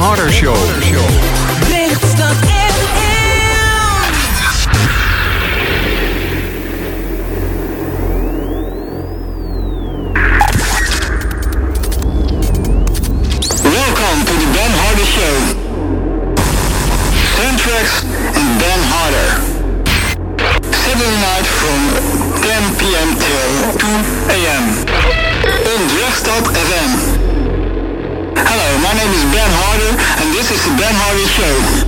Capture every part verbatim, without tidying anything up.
Harder Show. Lichtstad F M. Welcome to the Ben Harder Show. Soundtracks and Ben Harder. Saturday night from ten p.m. till two a.m. on Lichtstad F M. Hello, my name is Ben Harder and this is the Ben Harder Show.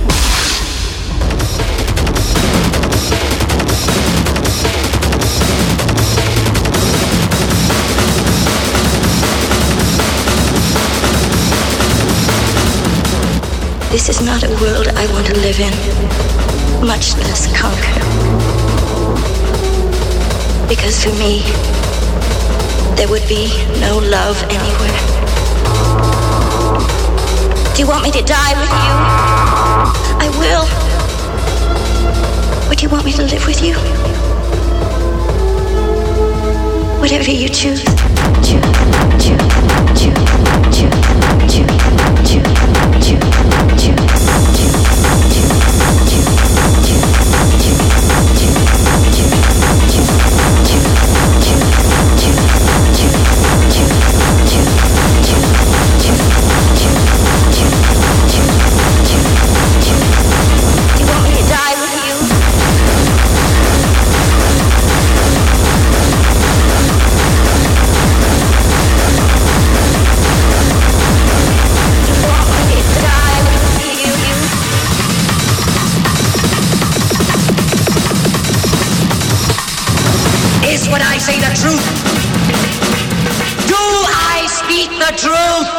This is not a world I want to live in, much less conquer. Because for me, there would be no love anywhere. Do you want me to die with you? I will. Or do you want me to live with you? Whatever you choose. Choose, choose, choose, choose, choose, choose, choose, choose, When I say the truth, do I speak the truth?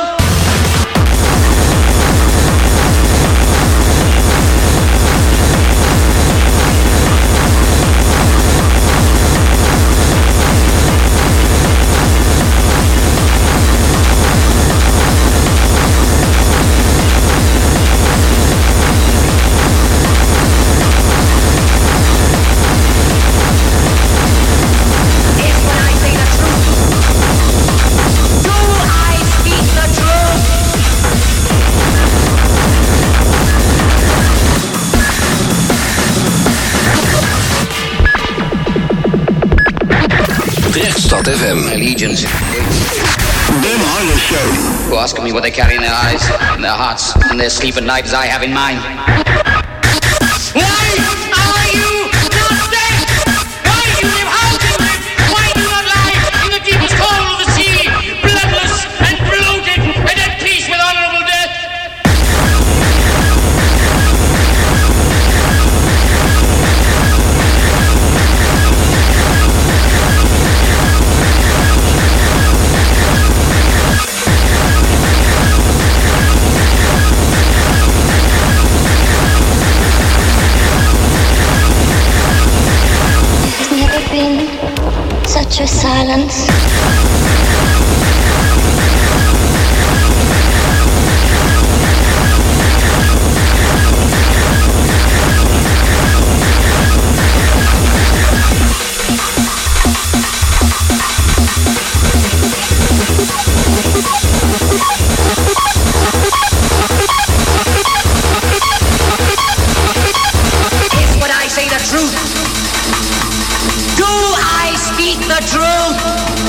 Lichtstad F M. Allegiance. Ben Harder Show. Who ask me what they carry in their eyes, in their hearts, in their sleep at night as I have in mine. Why are you not dead? Why do you live? How do you live? Why do you not lie in the deepest hole of the sea, bloodless and bloated and at peace with honorable death? Such a silence. Is what I say the truth? Do I speak the truth?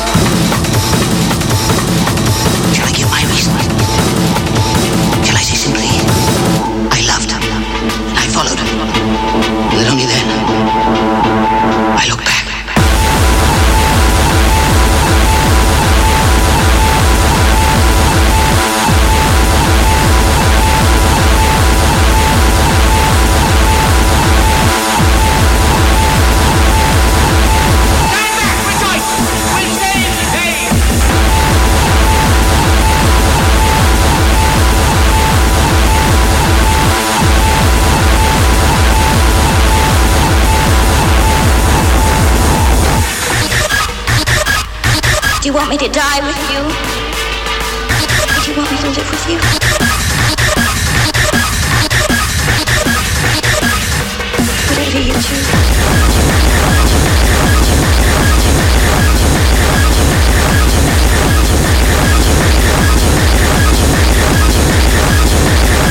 Shall I give my reason? Shall I say simply, I loved, I followed, and that only then I look back. Do you want me to die with you? Or do you want me to live with you? Whatever you choose.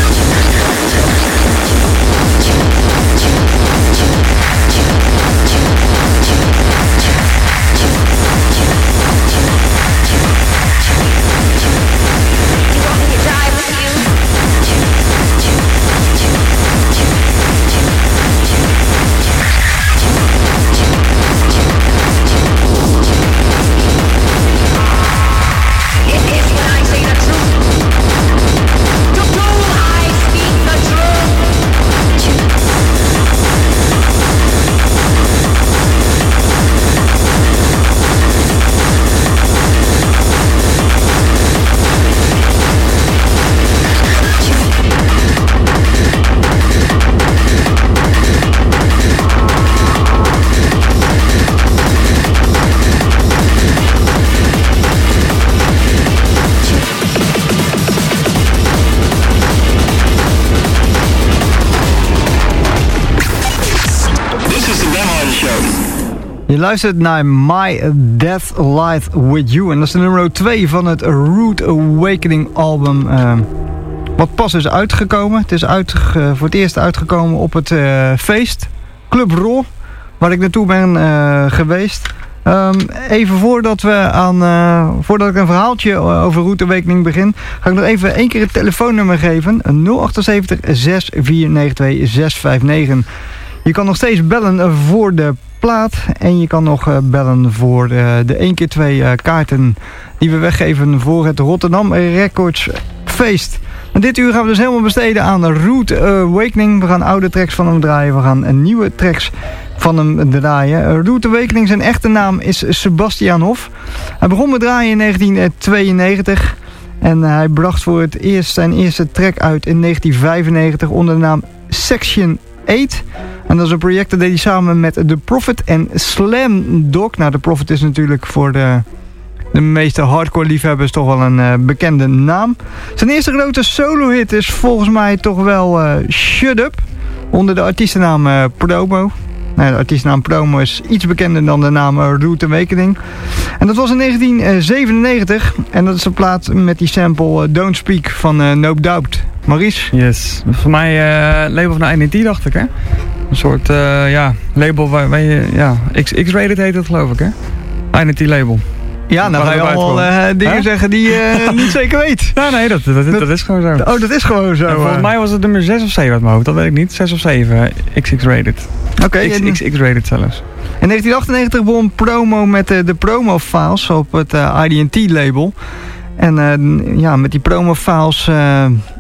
Je luistert naar My Death Light With You. En dat is de nummer twee van het Rude Awakening album. Uh, wat pas is uitgekomen. Het is uit, uh, voor het eerst uitgekomen op het uh, feest. Club Raw. Waar ik naartoe ben uh, geweest. Um, even voordat we aan, uh, voordat ik een verhaaltje over Rude Awakening begin, ga ik nog even één keer het telefoonnummer geven. nul acht zeven zes vier negen twee zes vijf negen. Je kan nog steeds bellen voor de plaat. En je kan nog uh, bellen voor uh, de één keer twee uh, kaarten die we weggeven voor het Rotterdam Records Feest. En dit uur gaan we dus helemaal besteden aan Rude Awakening. We gaan oude tracks van hem draaien. We gaan nieuwe tracks van hem draaien. Rude Awakening, zijn echte naam is Sebastian Hof. Hij begon met draaien in negentien tweeënnegentig. En hij bracht voor het eerst zijn eerste track uit in negentien vijfennegentig onder de naam Section acht. En dat is een project dat deed hij samen met The Prophet en Slam Dog. Nou, The Prophet is natuurlijk voor de, de meeste hardcore liefhebbers toch wel een uh, bekende naam. Zijn eerste grote solo hit is volgens mij toch wel uh, Shut Up. Onder de artiestennaam uh, Promo. Nou, de artiestennaam Promo is iets bekender dan de naam uh, Rude Awakening. En dat was in negentien zevenennegentig. En dat is een plaat met die sample uh, Don't Speak van uh, No Doubt. Maurice? Yes. Voor mij uh, label van de I N T, dacht ik, hè? Een soort, uh, ja, label waar, waar je, ja, X-Rated heet het, geloof ik, hè? I N T label. Ja, nou ga je allemaal uh, dingen huh? zeggen die je uh, niet zeker weet. Ja, nee, dat, dat, dat, dat is gewoon zo. Oh, dat is gewoon zo. En volgens mij was het nummer zes of zeven uit mijn hoofd, dat weet ik niet. zes of zeven, X X-Rated. Oké. Okay, X-Rated zelfs. In negentien achtennegentig begon Promo met uh, de promo-files op het uh, I D T label. En uh, ja, met die promo-files uh,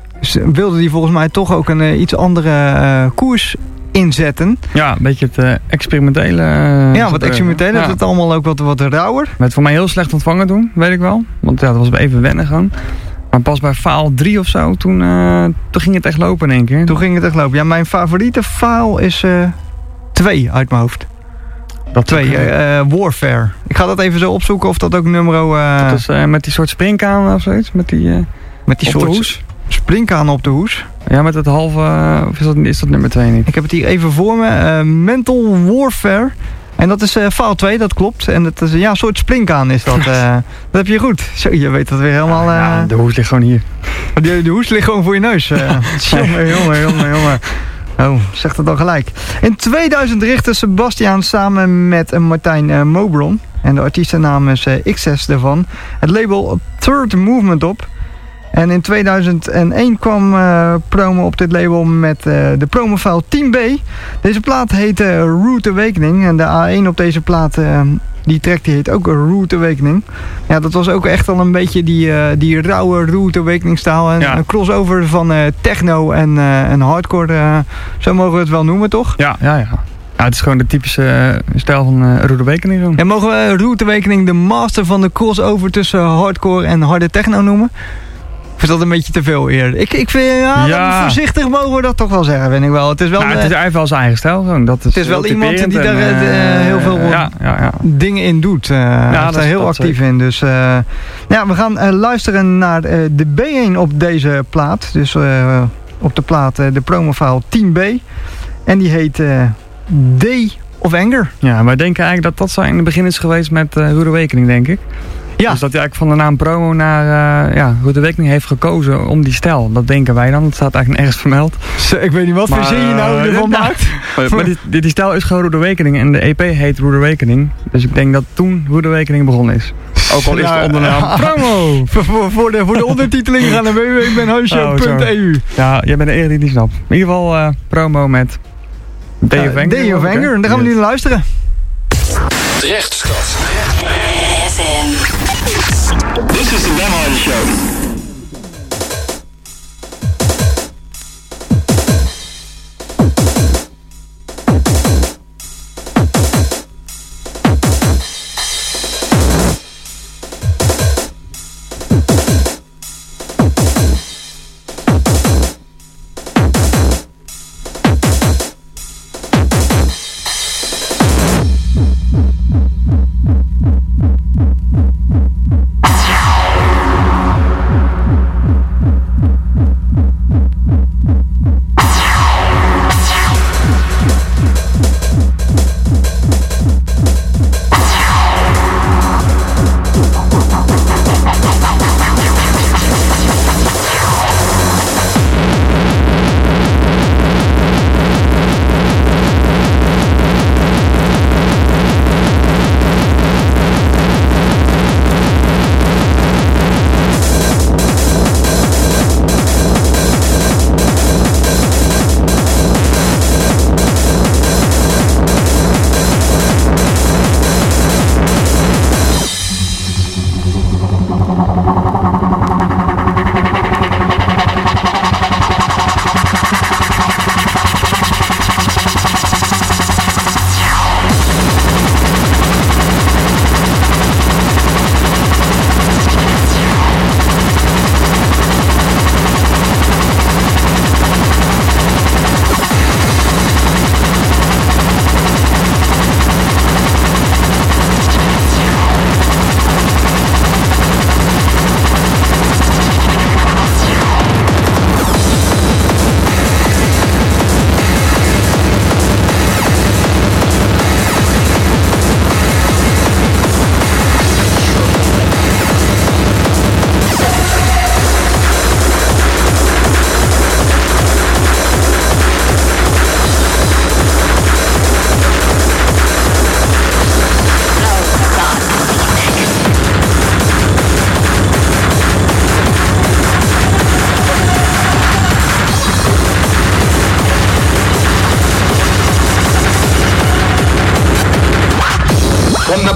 wilde hij volgens mij toch ook een uh, iets andere uh, koers inzetten. Ja, een beetje het uh, experimentele. Uh, ja, wat experimentele. Ja. Het allemaal ook wat, wat rauwer. Werd voor mij heel slecht ontvangen toen, weet ik wel. Want ja, dat was even wennen gewoon. Maar pas bij file drie of zo, toen, uh, toen ging het echt lopen in één keer. Toen ging het echt lopen. Ja, mijn favoriete file is twee uh, uit mijn hoofd. Dat twee, uh, Warfare. Ik ga dat even zo opzoeken of dat ook nummer... Uh, dat is uh, met die soort springkaan of zoiets? Met die, uh, met die soort springkaan op de hoes. Ja, met het halve... Uh, of is dat, is dat nummer twee niet? Ik heb het hier even voor me. Uh, Mental Warfare. En dat is uh, file twee, dat klopt. En dat is ja, een soort springkaan is dat. Uh, dat heb je goed. Zo, je weet dat weer helemaal... Uh, ja, de hoes ligt gewoon hier. De, de hoes ligt gewoon voor je neus. Uh, jongen, jongen, jongen, jongen. Oh, zegt het dan gelijk. In tweeduizend richtte Sebastian samen met uh, Martijn uh, Mobron. En de artiestennaam is uh, X S daarvan. Het label Third Movement op. En in tweeduizend één kwam uh, Promo op dit label met uh, de promofile Team B. Deze plaat heet uh, Rude Awakening. En de A één op deze plaat, uh, die track die heet ook Rude Awakening. Ja, dat was ook echt al een beetje die, uh, die rauwe Rude Awakening stijl. En ja. Een crossover van uh, techno en, uh, en hardcore. Uh, zo mogen we het wel noemen, toch? Ja, ja, ja. Ja, het is gewoon de typische uh, stijl van uh, Rude Awakening. Zo. Ja, mogen we Rude Awakening de master van de crossover tussen hardcore en harde techno noemen? Of is dat een beetje te veel eerder? Ik, ik vind, ja, ja. voorzichtig mogen we dat toch wel zeggen, vind ik wel. Het is wel, nou, het is eigenlijk wel zijn eigen stijl. Zo. Dat is het is wel iemand die daar uh, uh, heel veel uh, ja, ja, ja. dingen in doet. Uh, ja, is daar heel actief zeker. in. Dus uh, ja, we gaan uh, luisteren naar uh, de B één op deze plaat. Dus uh, op de plaat uh, de promofile Team B. En die heet uh, Day of Anger. Ja, wij denken eigenlijk dat dat zo in het begin is geweest met uh, Rude Awakening, denk ik. Ja. Dus dat hij eigenlijk van de naam Promo naar uh, ja, Rude Awakening heeft gekozen om die stijl. Dat denken wij dan. Het staat eigenlijk nergens vermeld. Zo, ik weet niet wat voor zin je nou uh, ervan maakt. Maar, maar die, die, die stijl is gewoon Rude Awakening en de E P heet Rude Awakening. Dus ik denk dat toen Rude Awakening begonnen is. Ook al is ja, de ondernaam uh, Promo. Voor, voor, voor, de, voor de ondertiteling gaan naar w w w punt ben hansje punt e u. Ja, jij bent de enige die het niet snapt. In ieder geval uh, Promo met Day of Anger. Day of Anger. En daar gaan we nu naar luisteren. Drechtstad. This is the Ben Harder Show.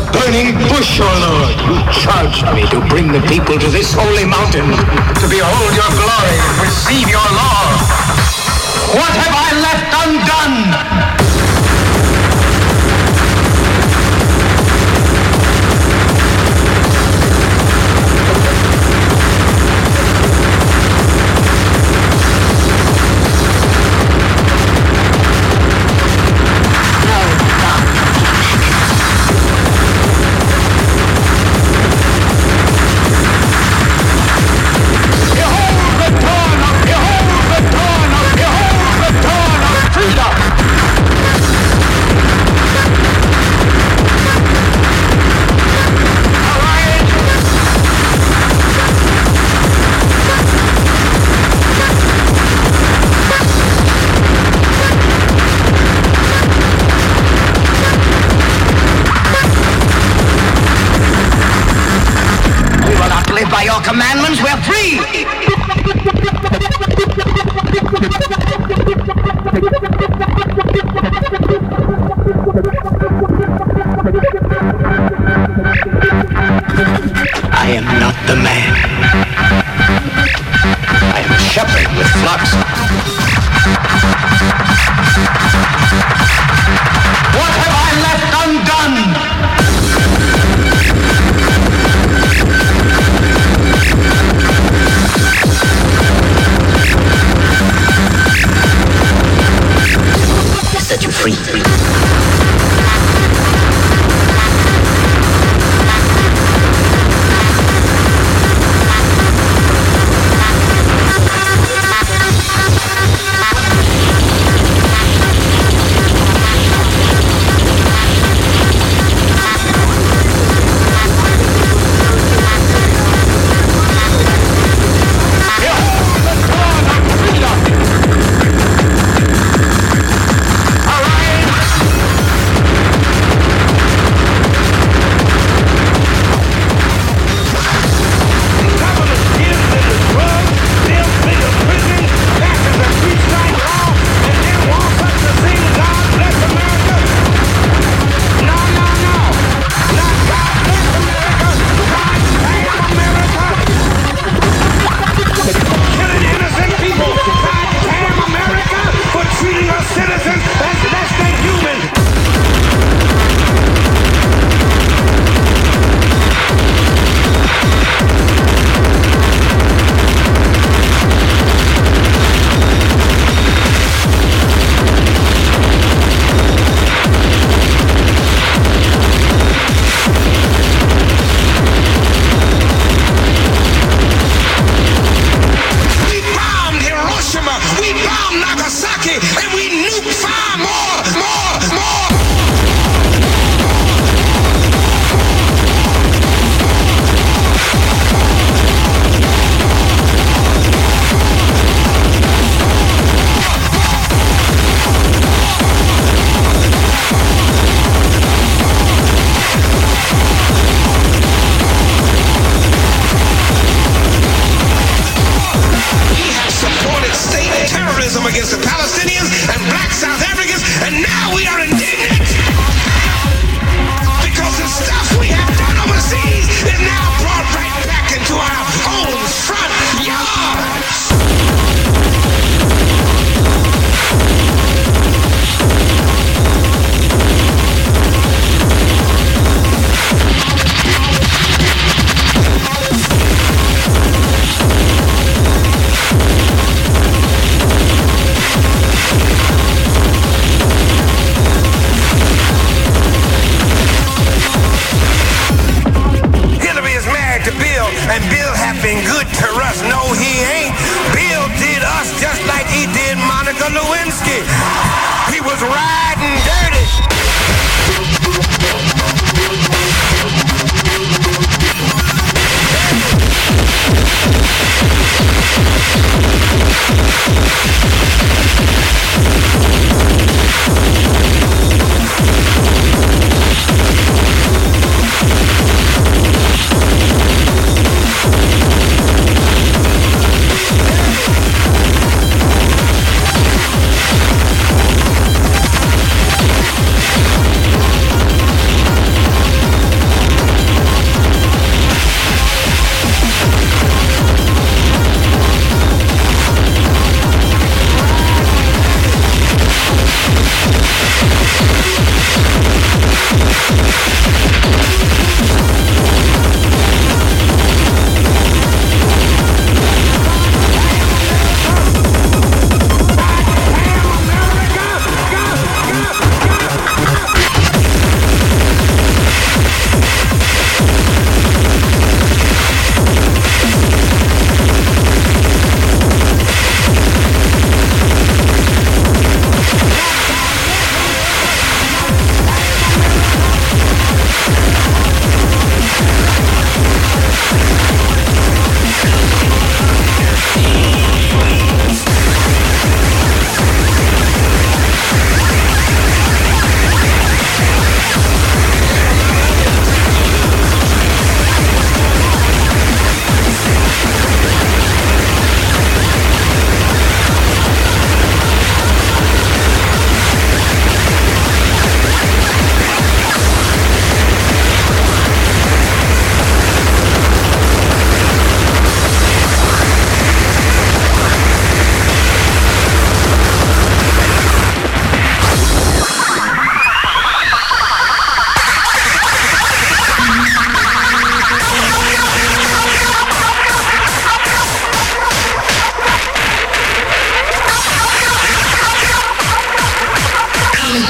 burning bush, O Lord. You charged me to bring the people to this holy mountain, to behold your glory and receive your law. What have I left undone? By your commandments, we're free! I am not the man. I am a shepherd with flocks. What have I left undone? Set you free.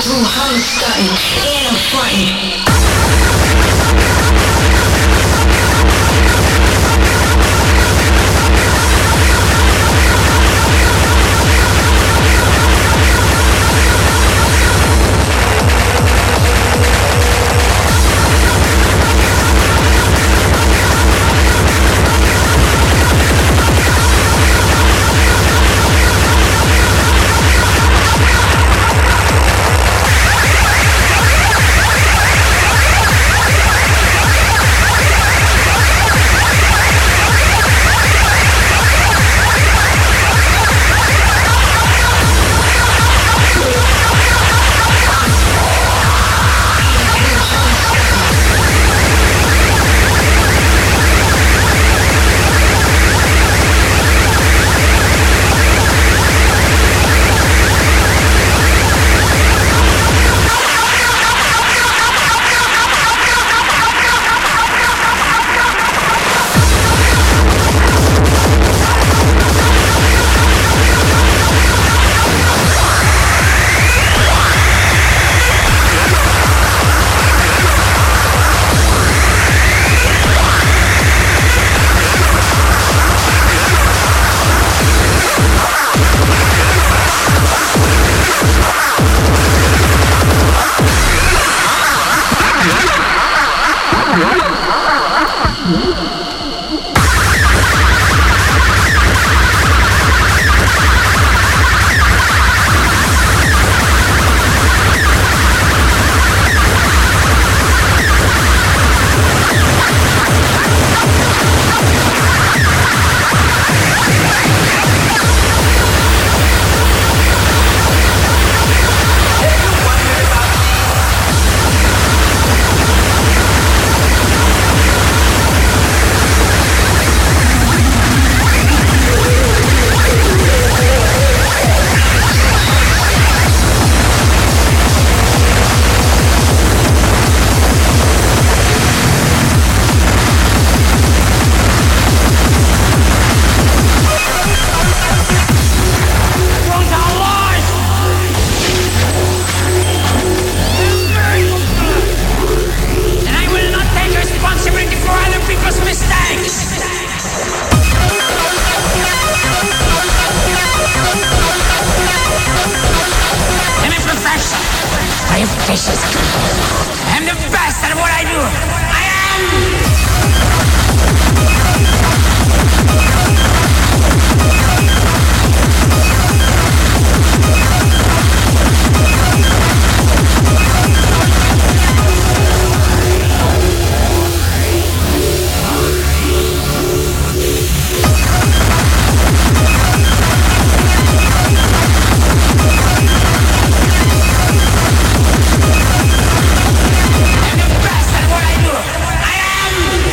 through house starting and I'm fronting. I'm the best at what I do. I am... I'm the best at what I do. I am...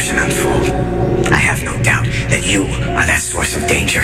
destruction unfold, I have no doubt that you are that source of danger.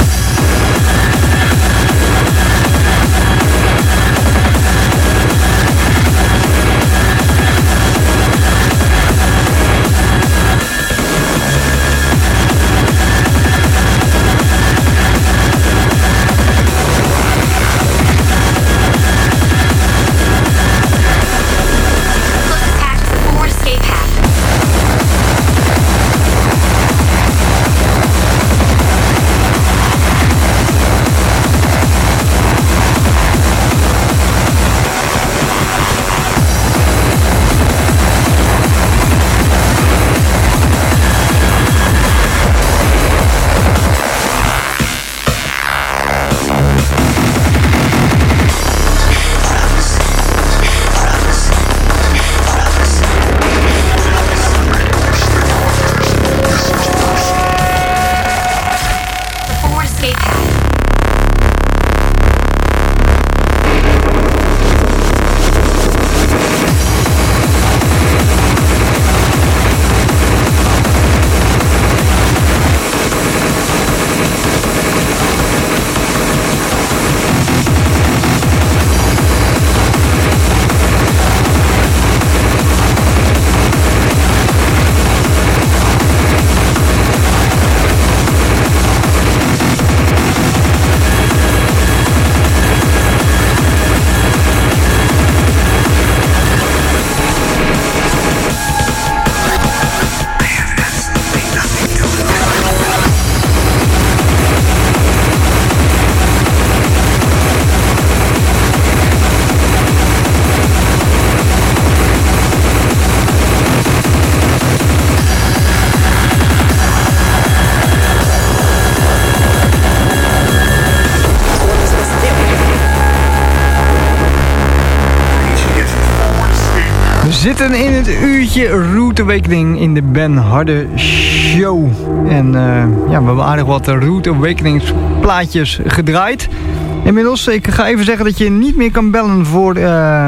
We zitten in het uurtje Root Awakening in de Ben Harder Show. En uh, ja, we hebben aardig wat Root Awakenings plaatjes gedraaid. Inmiddels, ik ga even zeggen dat je niet meer kan bellen voor uh,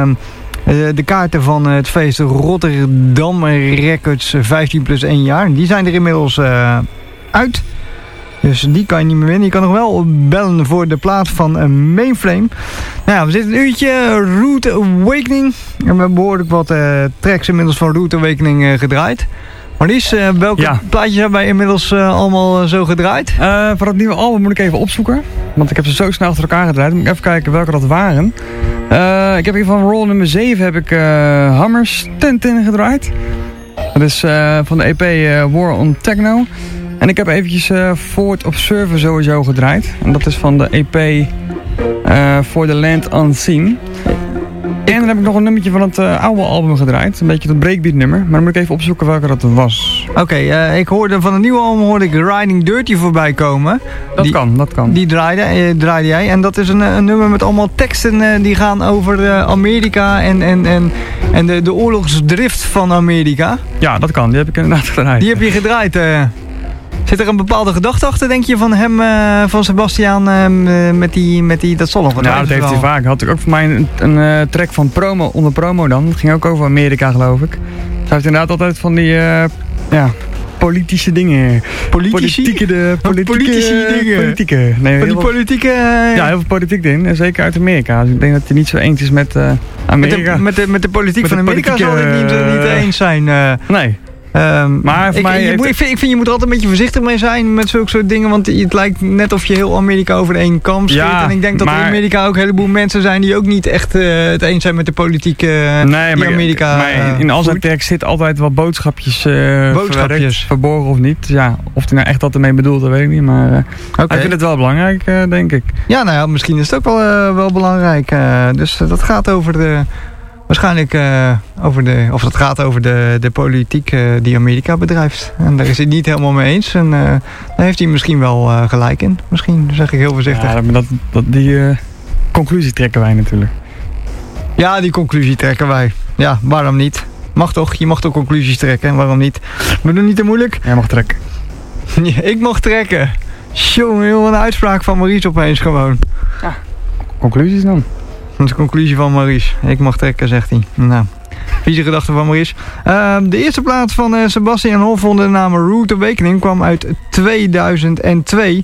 de kaarten van het feest Rotterdam Records vijftien plus één jaar. Die zijn er inmiddels uh, uit. Dus die kan je niet meer winnen. Je kan nog wel bellen voor de plaat van uh, Mainframe. Nou ja, we zitten een uurtje Root Awakening. En we hebben behoorlijk wat uh, tracks inmiddels van Root Awakening uh, gedraaid. Marlies, uh, welke ja. plaatjes hebben wij inmiddels uh, allemaal uh, zo gedraaid? Uh, voor het nieuwe album moet ik even opzoeken. Want ik heb ze zo snel achter elkaar gedraaid. Moet ik even kijken welke dat waren. Uh, ik heb hier van roll nummer zeven heb ik uh, Hammers Tintin gedraaid. Dat is uh, van de E P uh, War on Techno. En ik heb eventjes uh, Fort Observer sowieso gedraaid. En dat is van de E P uh, For the Land Unseen. En dan heb ik nog een nummertje van het uh, oude album gedraaid. Een beetje dat breakbeat nummer. Maar dan moet ik even opzoeken welke dat was. Oké, okay, uh, ik hoorde van het nieuwe album hoorde ik Riding Dirty voorbij komen. Dat die, kan, dat kan. Die draaide, uh, draaide jij. En dat is een, een nummer met allemaal teksten uh, die gaan over uh, Amerika en, en, en, en de, de oorlogsdrift van Amerika. Ja, dat kan. Die heb ik inderdaad gedraaid. Die heb je gedraaid. Uh. Zit er een bepaalde gedachte achter, denk je, van hem, uh, van Sebastiaan, uh, met, die, met die, dat zal nog wat. Ja, dat heeft hij vaak. Had ik ook voor mij een, een uh, track van promo, onder promo dan. Dat ging ook over Amerika, geloof ik. Hij heeft inderdaad altijd van die, uh, ja, politische dingen. Politici? Politieke, de, politieke, politici dingen. Politieke. Nee, van die politieke... Uh, ja, heel veel politiek dingen. Zeker uit Amerika. Dus ik denk dat hij niet zo eens is met uh, Amerika. Met de, met de, met de politiek met van de Amerika zal ik niet, uh, niet eens zijn. Uh, nee. Um, maar voor ik, mij je, heeft... ik, vind, ik vind je moet er altijd een beetje voorzichtig mee zijn met zulke soort dingen, want het lijkt net of je heel Amerika over de één kam schiet. Ja, en ik denk dat maar... er in Amerika ook een heleboel mensen zijn die ook niet echt uh, het eens zijn met de politiek uh, nee, die maar, Amerika maar uh, in al zijn tekst zit altijd wat boodschapjes, uh, boodschapjes. verborgen of niet. Ja, of hij nou echt wat ermee bedoelt, dat weet ik niet, maar uh, okay. ik vind het wel belangrijk, uh, denk ik. Ja, nou ja, misschien is het ook wel, uh, wel belangrijk. Uh, dus uh, dat gaat over de... Waarschijnlijk uh, over de, of het gaat over de, de politiek uh, die Amerika bedrijft. En daar is hij het niet helemaal mee eens. En uh, daar heeft hij misschien wel uh, gelijk in. Misschien, zeg ik heel voorzichtig. Ja, dat, dat, die uh, conclusie trekken wij natuurlijk. Ja, die conclusie trekken wij. Ja, waarom niet? Mag toch? Je mag toch conclusies trekken, waarom niet? We doen niet te moeilijk. Jij mag trekken. Ja, ik mag trekken. Jongen, heel een uitspraak van Maurice opeens gewoon. Ja, conclusies dan. Dat is de conclusie van Maurice. Ik mag trekken, zegt hij. Nou, Wie zijn gedachte van maar is. Uh, de eerste plaat van uh, Sebastian Hoff onder de naam Rude Awakening kwam uit tweeduizend twee.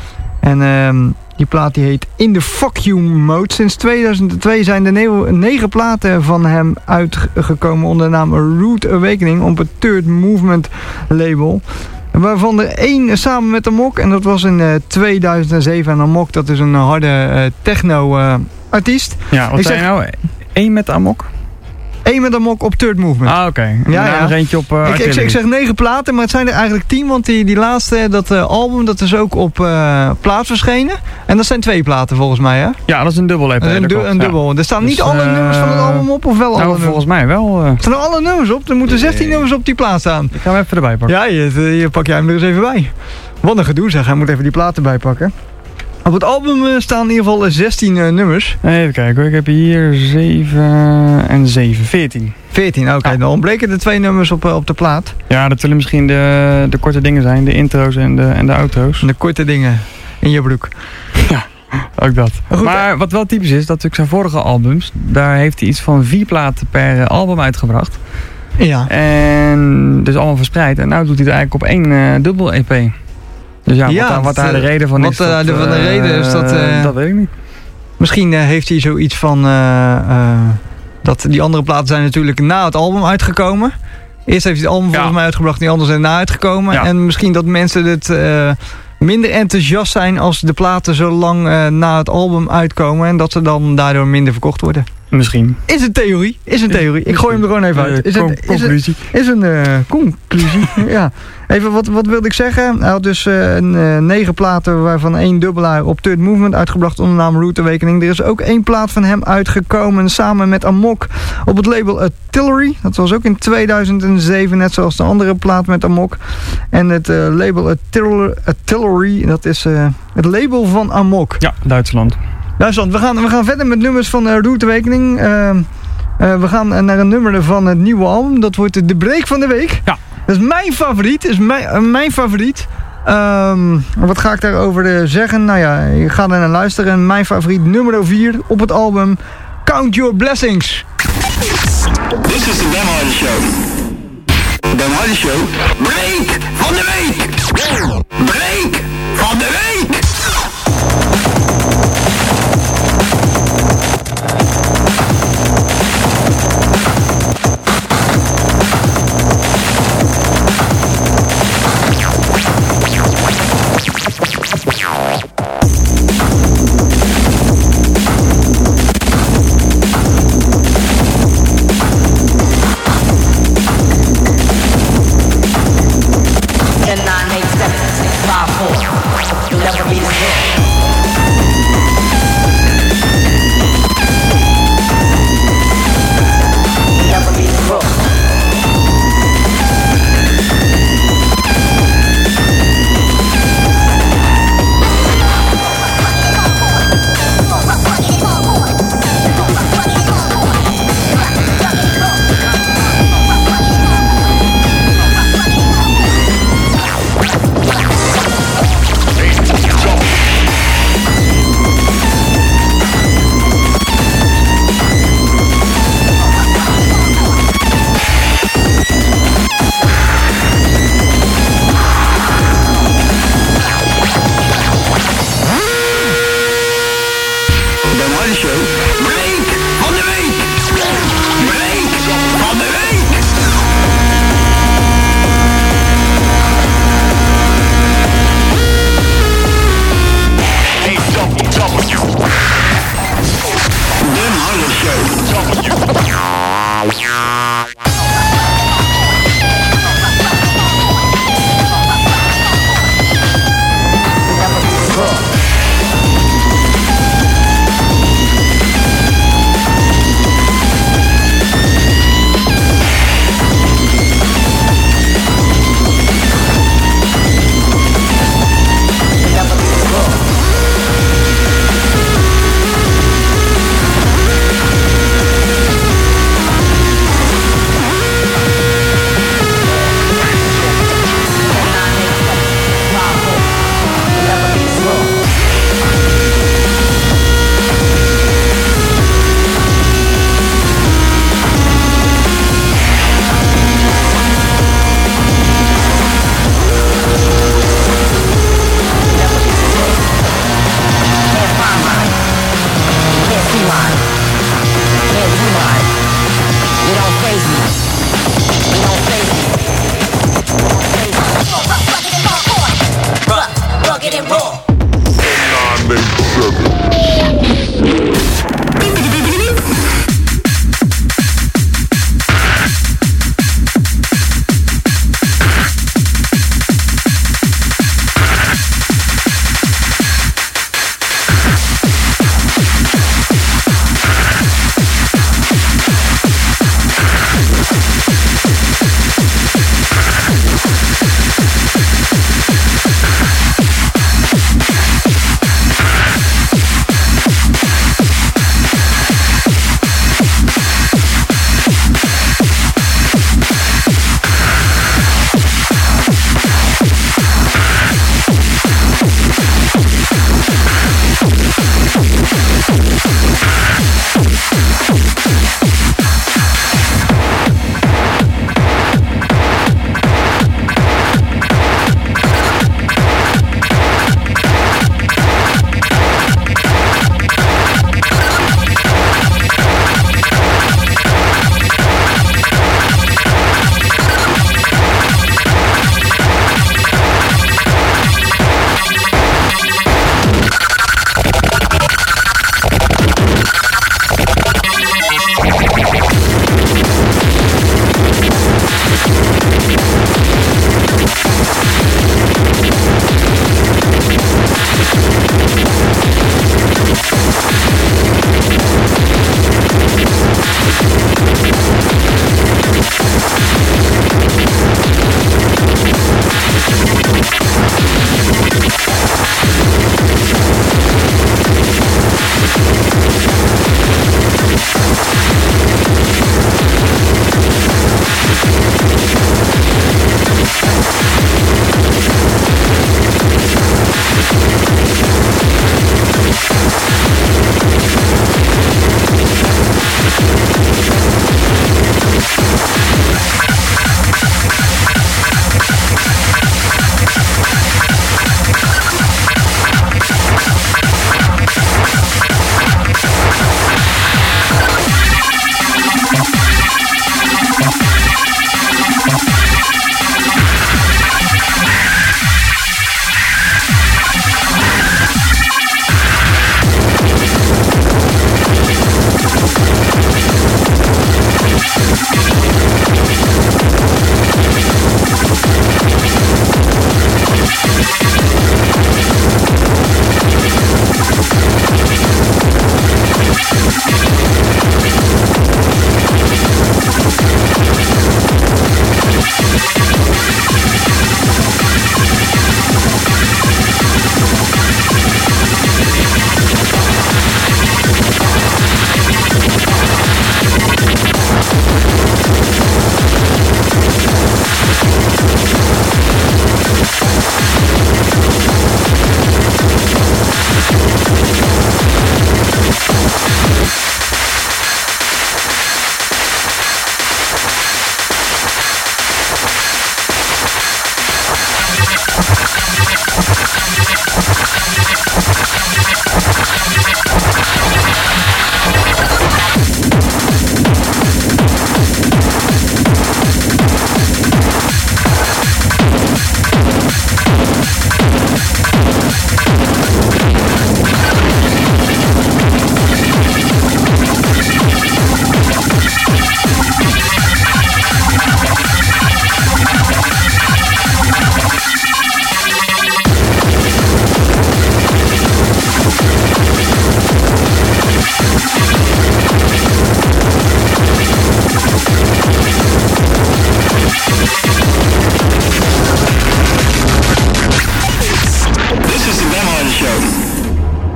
En uh, die plaat die heet In the Fuck You Mode. Sinds tweeduizend twee zijn er ne- negen platen van hem uitgekomen onder de naam Rude Awakening op het Third Movement label. Waarvan er één samen met Amok. En dat was in uh, tweeduizend zeven. En Amok, dat is een harde uh, techno uh, artiest. Ja, wat zei je nou? Eén met Amok? Eén met Amok op Third Movement. Ah, oké. Okay. Ja, ja. Nog eentje op uh, ik, ik, ik zeg negen platen, maar het zijn er eigenlijk tien. Want die, die laatste, dat uh, album, dat is ook op uh, plaat verschenen. En dat zijn twee platen volgens mij, hè? Ja, dat is een dubbel E P. Dat is een, du- een dubbel. Ja. Er staan dus, niet alle uh, nummers van het album op, of wel alle nou, nummers? volgens mij wel. Uh... Er staan er alle nummers op? Er moeten zestien nummers op die plaat staan. Ik ga hem even erbij pakken. Ja, je, je pak jij hem er eens even bij. Wat een gedoe zeg, hij moet even die platen bijpakken. Op het album uh, staan in ieder geval zestien uh, nummers. Even kijken hoor, ik heb hier zeven en zeven, veertien. veertien, oké. Okay. Ja. Dan ontbreken er twee nummers op, uh, op de plaat. Ja, dat zullen misschien de, de korte dingen zijn, de intro's en de, en de outro's. De korte dingen in je broek. Ja, ook dat. Goed, maar wat wel typisch is, dat natuurlijk zijn vorige albums, daar heeft hij iets van vier platen per uh, album uitgebracht. Ja. En dus allemaal verspreid. En nu doet hij het eigenlijk op één uh, dubbel E P. Dus ja, ja wat, wat daar de reden van wat is, dat, dat, de, van de reden is dat... Uh, dat weet ik niet. Misschien uh, heeft hij zoiets van... Uh, uh, dat die andere platen zijn natuurlijk na het album uitgekomen. Eerst heeft hij het album ja. volgens mij uitgebracht, die anderen zijn na uitgekomen. Ja. En misschien dat mensen het uh, minder enthousiast zijn als de platen zo lang uh, na het album uitkomen. En dat ze dan daardoor minder verkocht worden. Misschien. Is een theorie. Is een theorie. Ik gooi hem er gewoon even uit. Is een conclusie. Is een uh, conclusie. Ja. Even, wat, wat wilde ik zeggen? Hij had dus uh, een, uh, negen platen waarvan één dubbelaar op Third Movement uitgebracht onder de naam Rude Awakening. Er is ook één plaat van hem uitgekomen samen met Amok op het label Artillery. Dat was ook in tweeduizend zeven, net zoals de andere plaat met Amok. En het uh, label Artillery, Artillery, dat is uh, het label van Amok. Ja, Duitsland. Duitsland. We gaan, we gaan verder met nummers van uh, Rude Awakening. Uh, uh, we gaan uh, naar een nummer van het nieuwe album. Dat wordt de break van de week. Ja. Dat is mijn favoriet. is mijn, uh, mijn favoriet. Um, wat ga ik daarover uh, zeggen? Nou ja, je gaat er naar luisteren. Mijn favoriet nummer vier op het album Count Your Blessings. This is the Ben Hardy Show. Ben Hardy Show. Break van de week. Break van de week.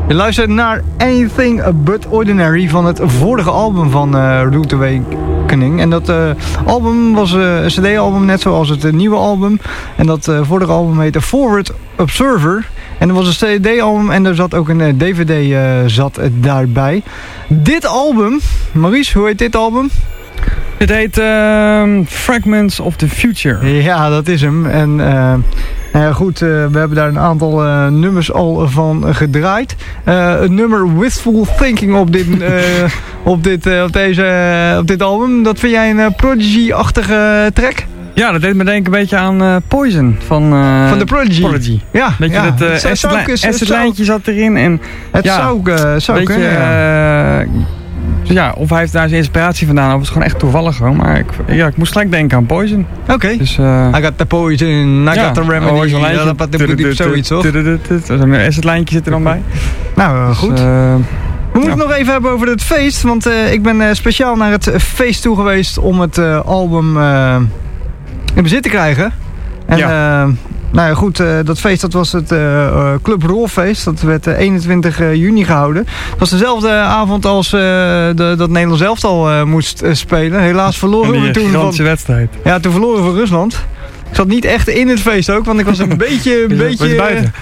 Je luistert naar Anything But Ordinary van het vorige album van uh, Rude Awakening. En dat uh, album was uh, een cd-album, net zoals het uh, nieuwe album. En dat uh, vorige album heette Forward Observer. En dat was een cd-album en er zat ook een uh, D V D uh, zat uh, daarbij. Dit album, Maurice, hoe heet dit album? Dit heet uh, Fragments of the Future. Ja, dat is hem. En uh, nou ja, goed, uh, we hebben daar een aantal uh, nummers al van uh, gedraaid. Uh, het nummer Wistful Thinking op dit, uh, op dit, uh, op deze, uh, op dit album, dat vind jij een uh, Prodigy-achtige track? Ja, dat deed me denken een beetje aan uh, Poison van, uh, van de Prodigy. Prodigy. Ja, weet je, ja. dat uh, het acid, li zou, acid lijntje zat erin. En, het ja, zou, uh, zou beetje, kunnen, ja. Uh, ja, of hij heeft daar zijn inspiratie vandaan, of het is gewoon echt toevallig gewoon. Maar ik, ja, ik moest gelijk denken aan Poison. Oké. Okay. Dus, uh, I got the poison, I ja, got the remedy. Oh, zo'n lijntje. Zoiets, toch? Een acid lijntje zit er dan bij. Nou, uh, goed. Dus, uh, we moeten ja. het nog even hebben over het feest, want uh, ik ben uh, speciaal naar het feest toe geweest om het uh, album uh, in bezit te krijgen. En ja. Uh, nou ja, goed, uh, dat feest dat was het uh, uh, Club Rolfeest. Dat werd uh, eenentwintig juni gehouden. Het was dezelfde avond als uh, de, dat Nederlands elftal uh, moest uh, spelen. Helaas verloren we toen van... wedstrijd. Ja, toen verloren we van Rusland. Ik zat niet echt in het feest ook, want ik was een beetje... Een beetje was je buiten?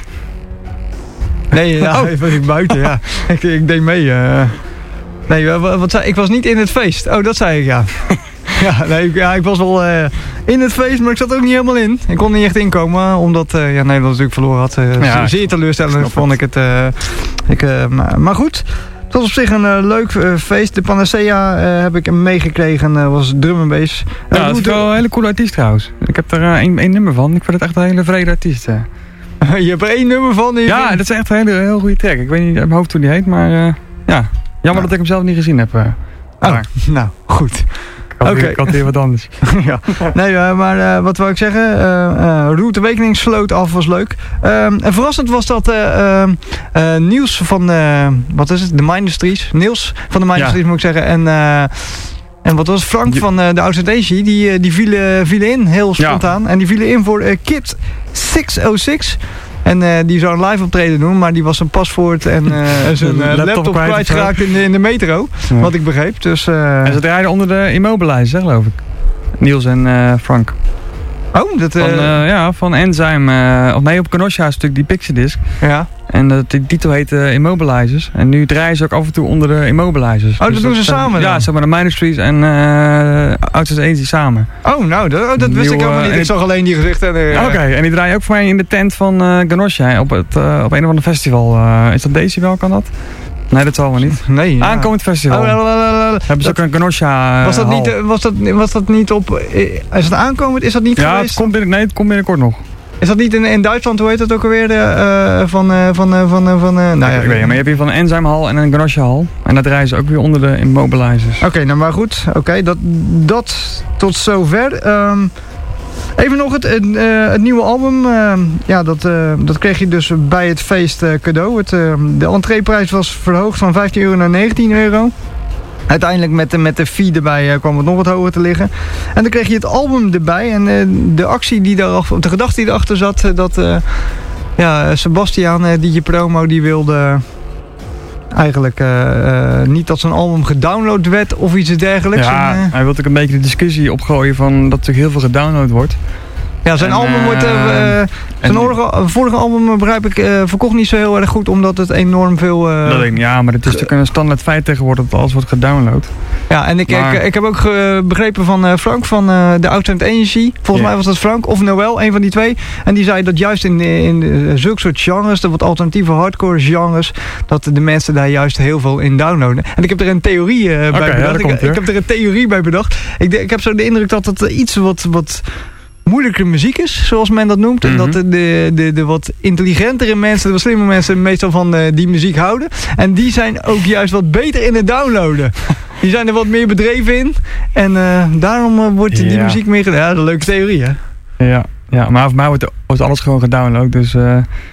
Nee, ja, oh. even buiten, ja. ik, ik deed mee. Uh... Nee, wat, wat zei ik? was niet in het feest. Oh, dat zei ik, ja. Ja, nee, ik, ja, ik was wel uh, in het feest, maar ik zat ook niet helemaal in. Ik kon er niet echt inkomen, omdat uh, ja, Nederland natuurlijk verloren had. Uh, ja, zeer teleurstellend vond ik het. Uh, ik, uh, maar, maar goed, het was op zich een uh, leuk uh, feest. De Panacea uh, heb ik meegekregen, uh, was drum and bass. Uh, ja, dat is wel een hele coole artiest trouwens. Ik heb er uh, één, één nummer van. Ik vind het echt een hele vrede artiest. Uh. Je hebt er één nummer van? Ja, vindt... dat is echt een hele, heel goede track. Ik weet niet uit mijn hoofd hoe die heet, maar uh, ja. Jammer ja. dat ik hem zelf niet gezien heb. Uh, oh, nou, goed. Oké, okay. Ik had hier wat anders. Ja. Nee, uh, maar uh, wat wil ik zeggen? Uh, uh, Rude Awakening sloot af, was leuk. Uh, en verrassend was dat uh, uh, uh, Niels van, uh, wat is het? De Mindustries. Niels van de Mindustries, ja. moet ik zeggen. En, uh, en wat was Frank Je... van uh, de Outsidation? Die, uh, die vielen, vielen in, heel spontaan. Ja. En die vielen in voor uh, Kid zeshonderdzes. En uh, die zou een live optreden doen, maar die was zijn paspoort en uh, zijn uh, laptop, laptop kwijtgeraakt in de, in de metro. Ja. Wat ik begreep. Dus, uh... En ze draaiden onder de Immobilizer, geloof ik. Niels en uh, Frank. Oh, dat... Uh... Van, uh, ja, van Enzyme. Uh, of nee, op Kenosha is natuurlijk die Pixie-disc. Ja. En uh, de titel heet uh, Immobilizers. En nu draaien ze ook af en toe onder de Immobilizers. Oh, dat dus doen ze samen dan? Ja, zeg maar de Ministries en uh, Outsiders samen. Oh, nou, dat, oh, dat wist Nieuw, ik helemaal niet. Ik zag alleen die gezichten. Uh, Oké, okay, en die draaien ook voor mij in de tent van uh, Kenosha op, het, uh, op een of ander festival. Uh, is dat Decibel, kan dat? Nee, dat zal wel niet. Nee. Ja. Aankomend festival. Oh, hebben ze ook een Kenosha uh, was, dat niet, was, dat, was dat niet op... Is het aankomend? Is dat niet ja, geweest? Het komt binnen, nee, het komt binnenkort nog. Is dat niet in, in Duitsland, hoe heet dat ook alweer? Uh, van, uh, van, uh, van, uh, van, uh, nou ja, ik weet niet, maar je hebt hier van een Enzyme Hall en een Kenosha Hall. En dat draaien ze ook weer onder de Immobilizers. Oké, okay, nou maar goed. Oké, okay, dat, dat tot zover. Um, even nog het, uh, het nieuwe album. Uh, ja, dat, uh, dat kreeg je dus bij het feest uh, cadeau. Het, uh, de entreeprijs was verhoogd van vijftien euro naar negentien euro. Uiteindelijk met de, met de fee erbij uh, kwam het nog wat hoger te liggen. En dan kreeg je het album erbij. En uh, de actie die daarachter, de gedachte die erachter zat, uh, dat uh, ja, Sebastian, uh, die je promo, die wilde uh, eigenlijk uh, uh, niet dat zijn album gedownload werd of iets dergelijks. Ja, en, uh, hij wilde ook een beetje de discussie opgooien van dat er natuurlijk heel veel gedownload wordt. Ja, zijn en, album wordt... Uh, uh, zijn en, orige, vorige album, begrijp ik, uh, verkocht niet zo heel erg goed, omdat het enorm veel... Uh, dat denk ik, ja, maar het is natuurlijk een standaard feit tegenwoordig dat alles wordt gedownload. Ja, en ik, maar, ik, ik heb ook ge, begrepen van uh, Frank van uh, de Outside Energy. Volgens yeah. mij was dat Frank of Noël, een van die twee. En die zei dat juist in, in, in zulke soort genres, de wat alternatieve hardcore genres, dat de mensen daar juist heel veel in downloaden. En ik heb er een theorie uh, bij okay, bedacht. Ja, ik, ik heb er een theorie bij bedacht. Ik, ik heb zo de indruk dat het iets wat... wat moeilijke muziek is, zoals men dat noemt. Mm-hmm. En dat de, de, de, de wat intelligentere mensen, de wat slimme mensen meestal van uh, die muziek houden. En die zijn ook juist wat beter in het downloaden. Die zijn er wat meer bedreven in. En uh, daarom uh, wordt ja. die muziek meer gedaan. Ja, dat is een leuke theorie, hè? Ja, ja, maar voor mij wordt, wordt alles gewoon gedownload. Dus uh,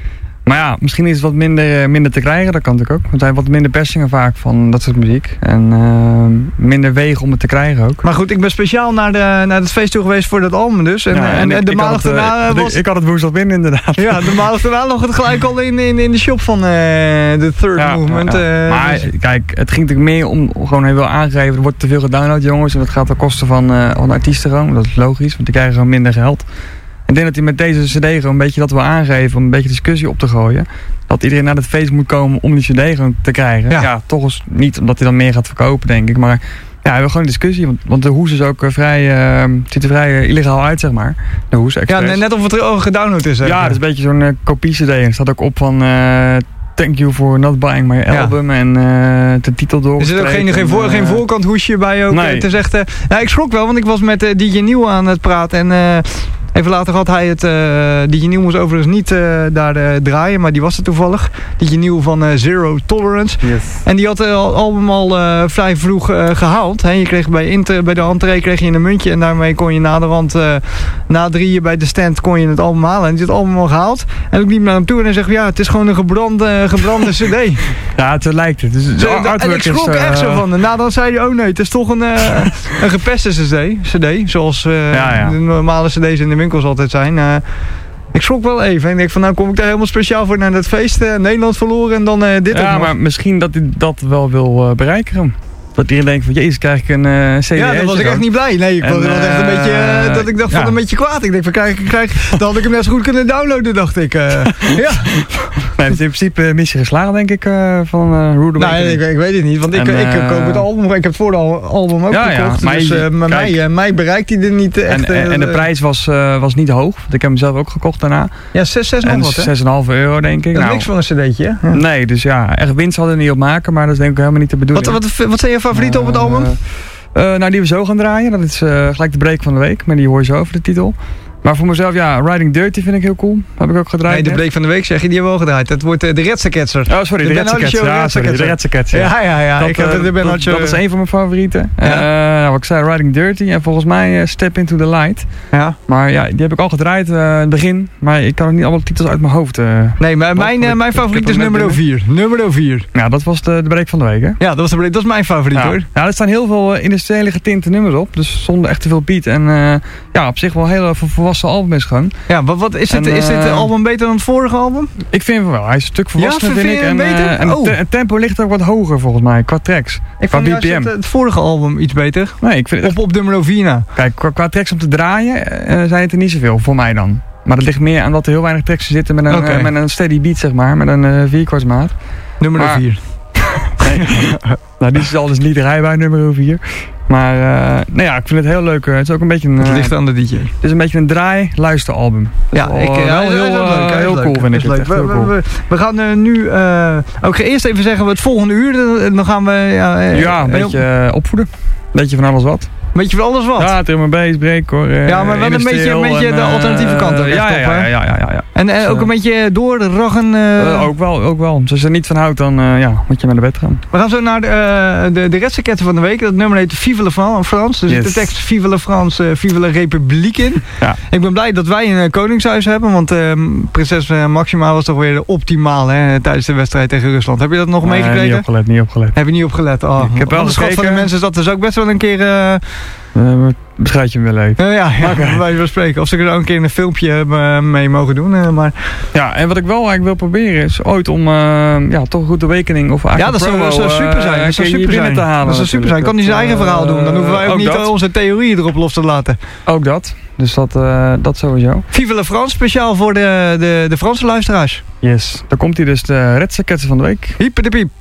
Maar ja, misschien is het wat minder, uh, minder te krijgen, dat kan natuurlijk ook. Want er zijn wat minder persingen vaak van dat soort muziek. En uh, minder wegen om het te krijgen ook. Maar goed, ik ben speciaal naar, de, naar het feest toe geweest voor dat album dus. En, ja, en, en, en ik, de ik maandag het, daarna uh, was... Ik had het woensdag binnen inderdaad. Ja, de maandag daarna lag het gelijk al in, in, in de shop van uh, de Third ja, Movement. Ja, ja. Uh, maar dus. kijk, het ging natuurlijk meer om gewoon heel wel aangegeven. Er wordt te veel gedownload jongens. En dat gaat ten koste van, uh, van artiesten gewoon. Dat is logisch, want die krijgen gewoon minder geld. Ik denk dat hij met deze cd gewoon een beetje dat wil aangeven. Om een beetje discussie op te gooien. Dat iedereen naar het feest moet komen om die cd gewoon te krijgen. Ja, ja toch eens niet omdat hij dan meer gaat verkopen denk ik. Maar ja, we hebben gewoon een discussie. Want, want de hoes is ook uh, vrij, uh, ziet er vrij uh, illegaal uit zeg maar. De hoes Express. Ja, net of het er al gedownload is. Ja, dat is een beetje zo'n uh, kopie cd. En er staat ook op van... Uh, Thank you for not buying my album. Ja. En uh, de titel door. Er zit ook geen, geen, voor, uh, geen voorkant hoesje bij ook. Nee. Te zeggen, uh, nou, ik schrok wel, want ik was met uh, D J Nieuw aan het praten. En uh, even later had hij het... Uh, D J Nieuw moest overigens niet uh, daar uh, draaien. Maar die was er toevallig. D J Nieuw van uh, Zero Tolerance. Yes. En die had het uh, album al uh, vrij vroeg uh, gehaald. He, je kreeg bij, inter, bij de entree kreeg je een muntje. En daarmee kon je naderhand... Uh, na drieën bij de stand kon je het album halen. En die had het album al gehaald. En ik liep naar hem toe en hij zegt... Ja, het is gewoon een gebrande... gebrande cd. Ja, zo lijkt het. Dus zo, en ik schrok is, uh, echt zo van. Nou, dan zei hij, oh nee, het is toch een, uh, een gepeste cd, cd. Zoals uh, ja, ja. de normale cd's in de winkels altijd zijn. Uh, ik schrok wel even. En ik denk van, nou kom ik daar helemaal speciaal voor naar dat feest. Uh, Nederland verloren en dan uh, dit Ja, ook maar nog. Misschien dat hij dat wel wil uh, bereiken. Dat iedereen denkt van, jezus, krijg ik een uh, C D. Ja, dan was ik echt niet blij. Nee, ik en, was uh, echt een beetje, uh, dat ik dacht ja. van een beetje kwaad. Ik denk van, krijg ik, krijg, dan had ik hem net zo goed kunnen downloaden, dacht ik. Uh, ja. Nee, het is in principe missie geslagen, denk ik, uh, van uh, Rude Awakening. Nee, ik, ik weet het niet, want ik, en, uh, ik koop het album, ik heb het voor de album ook ja, gekocht. Ja, maar dus uh, maar mij, uh, mij bereikt hij er niet echt. En, uh, en de prijs was, uh, was niet hoog, want ik heb hem zelf ook gekocht daarna. Ja, zes komma vijf zes komma vijf euro, denk ik. Dat is nou, niks van een cd'tje. Ja. Nee, dus ja, echt winst hadden we niet op maken, maar dat is denk ik helemaal niet de bedoeling. Wat, wat, wat zijn je favorieten uh, op het album? Uh, nou, die we zo gaan draaien. Dat is uh, gelijk de break van de week. Maar die hoor je zo over de titel. Maar voor mezelf, ja, Riding Dirty vind ik heel cool. Heb ik ook gedraaid. Nee, de break van de week zeg je, die hebben we al gedraaid. Dat wordt uh, de Redseketser. Oh, sorry, de, de Redseketser. Ja, sorry, de Redseketser. Ja, ja, ja. Dat, ik heb uh, de dat, dat is een van mijn favorieten. Ja. Uh, nou, wat ik zei, Riding Dirty. En volgens mij uh, Step Into The Light. Ja. Maar ja, die heb ik al gedraaid uh, in het begin. Maar ik kan ook niet allemaal titels uit mijn hoofd. Uh, nee, maar mijn, uh, mijn favoriet is nummer vier. Nummer vier. Ja, dat was de, de break van de week, hè? Ja, dat, was de break, dat is mijn favoriet, ja. hoor. Ja, er staan heel veel uh, industriële getinte nummers op. Dus zonder echt te veel beat. En uh, ja, op zich wel een hele volwassen album is gewoon. Ja, wat, wat is, dit, en, uh, is dit album beter dan het vorige album? Ik vind wel. Hij is een stuk volwassener, ja, vind ik. En, beter? Uh, en oh. het te tempo ligt ook wat hoger volgens mij, qua tracks. Ik qua vond B P M. Het, het vorige album iets beter. Nee, ik vind het op, op nummer vier na. Kijk, qua, qua tracks om te draaien uh, zijn het er niet zoveel, voor mij dan. Maar dat ligt meer aan dat er heel weinig tracks zitten met een, okay. uh, met een steady beat, zeg maar. Met een uh, vierkwartsmaat. Nummer vier. Nee. Nou, die is al dus niet rijbaar, nummer vier. Maar uh, nou ja, ik vind het heel leuk. Het is ook een beetje een... Het ligt aan de D J. Het is een beetje een draai-luisteralbum. Ja, wel, ik, uh, ja, wel heel, heel, leuk, uh, heel leuk, cool vind ik het. We, heel cool. we, we gaan uh, nu... Uh, ook eerst even zeggen we het volgende uur. Dan gaan we... Ja, uh, ja een beetje uh, opvoeden. Een beetje van alles wat. Een beetje van alles wat? Ja, drum en bass, breakcore. Uh, ja, maar wel een beetje, een beetje en, de alternatieve kant ook. Uh, ja, op, ja, ja, ja, ja, ja, ja. En uh, ook een beetje door de raggen. Uh... Uh, ook wel, ook wel. Als je er niet van houdt, dan uh, ja, moet je naar de bed gaan. We gaan zo naar de, uh, de, de redseketten van de week. Dat nummer heet Vive la France. Er zit yes. de tekst Vive la France, uh, Vive la République in. Ja. Ik ben blij dat wij een uh, koningshuis hebben. Want uh, prinses uh, Maxima was toch weer de optimaal hè, tijdens de wedstrijd tegen Rusland. Heb je dat nog nee, meegekregen? Niet opgelet, niet opgelet. Heb je niet opgelet? Oh, ik heb wel de schat van de mensen is dat dus ook best wel een keer... Uh, Uh, beschrijf je hem wel even. Uh, ja, ja okay. Wij wel spreken. Of ze er ook een keer een filmpje uh, mee mogen doen. Uh, maar... Ja, en wat ik wel eigenlijk wil proberen is ooit om uh, ja, toch een Good Awakening of ja, dat zou, zou super zijn. Uh, dat zou super zijn. Te halen, dat zou super zijn. Kan hij zijn eigen verhaal doen. Dan hoeven wij ook, ook niet dat. onze theorieën erop los te laten. Ook dat. Dus dat, uh, dat sowieso. Vive la France, speciaal voor de, de, de Franse luisteraars. Yes. Dan komt hij dus de Redseketsen van de week. Hyper de piep.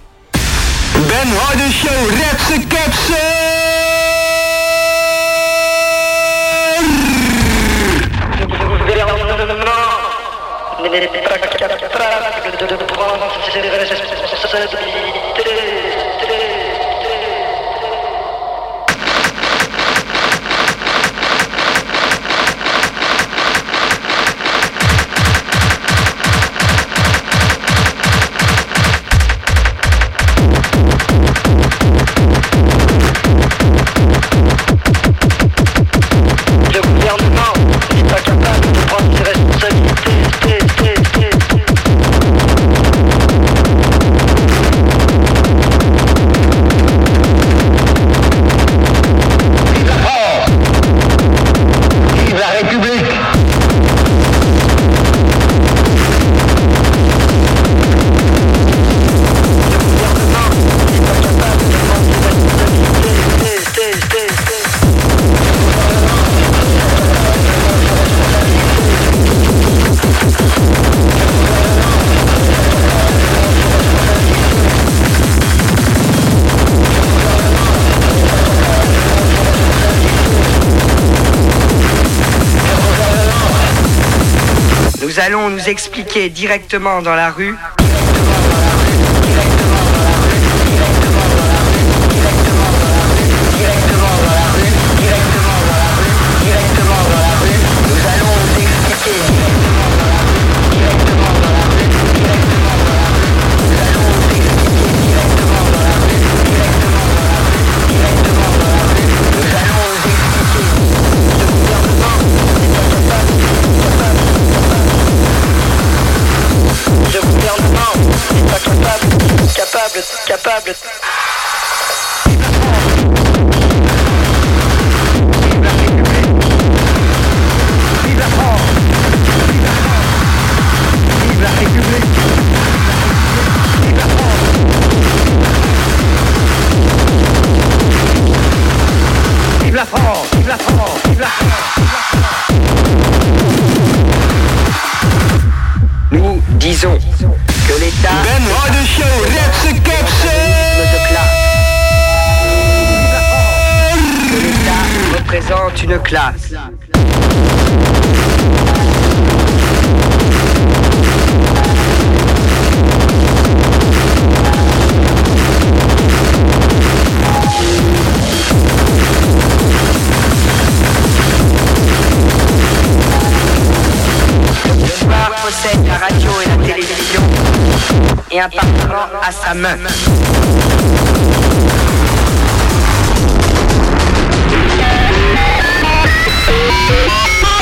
Ben Harder Show Redseketsen! Le gouvernement n'est pas capable de prendre ses responsabilités. Nous allons nous expliquer directement dans la rue. Capable, capable. Vive la France. Vive la République. Vive la France. Vive la France. Vive la France. Vive la France. Nous disons que l'État Ben Harder Show, let's get que l'État représente une classe. Le pouvoir possède la radio et la télévision et un parlement à sa main. it.